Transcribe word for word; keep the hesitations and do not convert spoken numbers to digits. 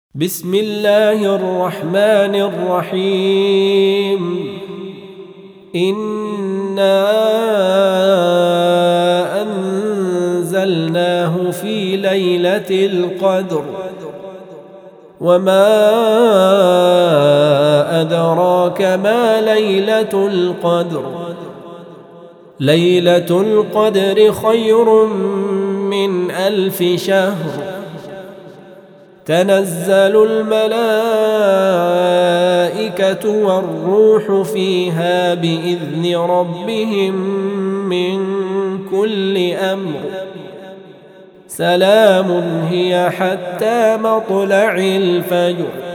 بسم الله الرحمن الرحيم إنا أنزلناه في ليلة القدر وما أدراك ما ليلة القدر ليلة القدر خير من ألف شهر تنزل الملائكة والروح فيها بإذن ربهم من كل أمر سلام هي حتى مطلع الفجر.